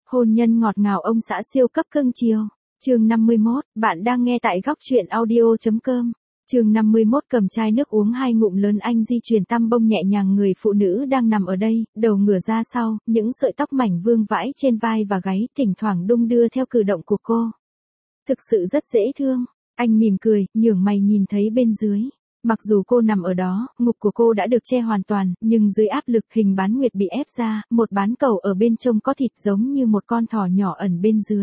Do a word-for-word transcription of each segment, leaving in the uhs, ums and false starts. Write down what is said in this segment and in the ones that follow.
Hôn nhân ngọt ngào ông xã siêu cấp cưng chiều. Chương năm mươi mốt, bạn đang nghe tại góc truyện audio chấm com. Chương năm mươi mốt, cầm chai nước uống hai ngụm lớn, anh di chuyển tăm bông nhẹ nhàng người phụ nữ đang nằm ở đây, đầu ngửa ra sau, những sợi tóc mảnh vương vãi trên vai và gáy thỉnh thoảng đung đưa theo cử động của cô. Thực sự rất dễ thương. Anh mỉm cười, nhướng mày nhìn thấy bên dưới. Mặc dù cô nằm ở đó, ngực của cô đã được che hoàn toàn, nhưng dưới áp lực hình bán nguyệt bị ép ra, một bán cầu ở bên trông có thịt giống như một con thỏ nhỏ ẩn bên dưới.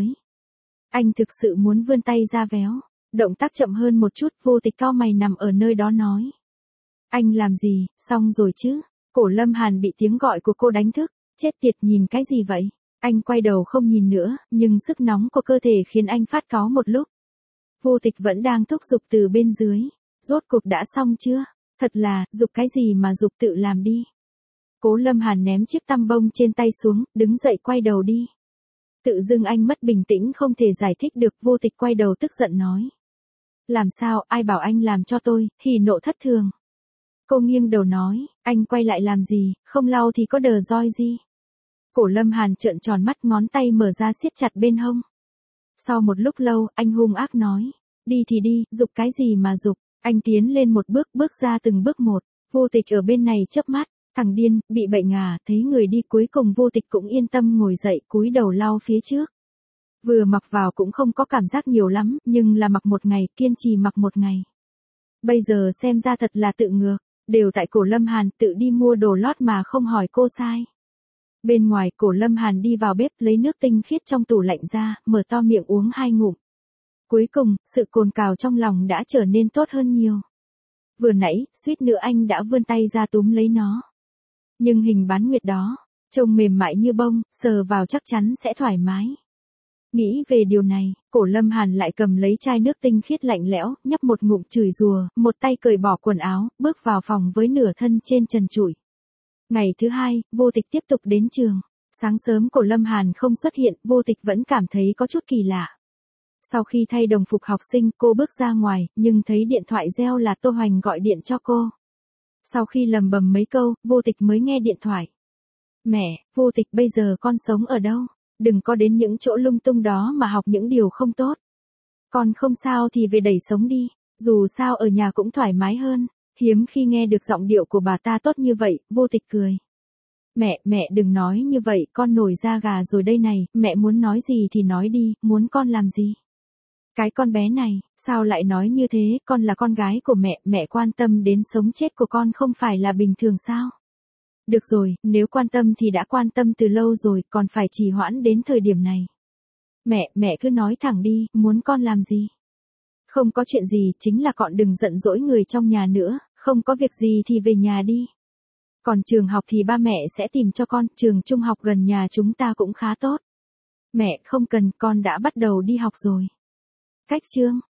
Anh thực sự muốn vươn tay ra véo. Động tác chậm hơn một chút, Vô Tịch cau mày nằm ở nơi đó nói. Anh làm gì, xong rồi chứ? Cổ Lâm Hàn bị tiếng gọi của cô đánh thức. Chết tiệt, nhìn cái gì vậy? Anh quay đầu không nhìn nữa, nhưng sức nóng của cơ thể khiến anh phát cáu một lúc. Vô Tịch vẫn đang thúc giục từ bên dưới. Rốt cuộc đã xong chưa? Thật là, giục cái gì mà giục, tự làm đi. Cố Lâm Hàn ném chiếc tăm bông trên tay xuống, đứng dậy quay đầu đi. Tự dưng anh mất bình tĩnh không thể giải thích được. Vô Tịch quay đầu tức giận nói. Làm sao, ai bảo anh làm cho tôi, hỉ nộ thất thường. Cô nghiêng đầu nói, anh quay lại làm gì, không lau thì có đờ roi gì. Cổ Lâm Hàn trợn tròn mắt, ngón tay mở ra siết chặt bên hông. Sau một lúc lâu, anh hung ác nói, đi thì đi, giục cái gì mà giục. Anh tiến lên một bước, bước ra từng bước một. Vô Tịch ở bên này chớp mắt, thằng điên, bị bệnh à, thấy người đi. Cuối cùng Vô Tịch cũng yên tâm ngồi dậy, cúi đầu lau phía trước. Vừa mặc vào cũng không có cảm giác nhiều lắm, nhưng là mặc một ngày, kiên trì mặc một ngày. Bây giờ xem ra thật là tự ngược, đều tại Cổ Lâm Hàn tự đi mua đồ lót mà không hỏi cô sai. Bên ngoài, Cổ Lâm Hàn đi vào bếp lấy nước tinh khiết trong tủ lạnh ra, mở to miệng uống hai ngụm. Cuối cùng, sự cồn cào trong lòng đã trở nên tốt hơn nhiều. Vừa nãy, suýt nữa anh đã vươn tay ra túm lấy nó. Nhưng hình bán nguyệt đó, trông mềm mại như bông, sờ vào chắc chắn sẽ thoải mái. Nghĩ về điều này, Cổ Lâm Hàn lại cầm lấy chai nước tinh khiết lạnh lẽo, nhấp một ngụm chửi rủa, một tay cởi bỏ quần áo, bước vào phòng với nửa thân trên trần trụi. Ngày thứ hai, Vô Tịch tiếp tục đến trường. Sáng sớm Cổ Lâm Hàn không xuất hiện, Vô Tịch vẫn cảm thấy có chút kỳ lạ. Sau khi thay đồng phục học sinh, cô bước ra ngoài, nhưng thấy điện thoại reo là Tô Hoành gọi điện cho cô. Sau khi lầm bầm mấy câu, Vô Tịch mới nghe điện thoại. Mẹ, Vô Tịch, bây giờ con sống ở đâu? Đừng có đến những chỗ lung tung đó mà học những điều không tốt. Con không sao thì về đẩy sống đi, dù sao ở nhà cũng thoải mái hơn. Hiếm khi nghe được giọng điệu của bà ta tốt như vậy, Vô Tịch cười. Mẹ, mẹ đừng nói như vậy, con nổi da gà rồi đây này, mẹ muốn nói gì thì nói đi, muốn con làm gì? Cái con bé này, sao lại nói như thế, con là con gái của mẹ, mẹ quan tâm đến sống chết của con không phải là bình thường sao? Được rồi, nếu quan tâm thì đã quan tâm từ lâu rồi, còn phải trì hoãn đến thời điểm này. Mẹ, mẹ cứ nói thẳng đi, muốn con làm gì? Không có chuyện gì, chính là con đừng giận dỗi người trong nhà nữa, không có việc gì thì về nhà đi. Còn trường học thì ba mẹ sẽ tìm cho con, trường trung học gần nhà chúng ta cũng khá tốt. Mẹ, không cần, con đã bắt đầu đi học rồi. Cách chương,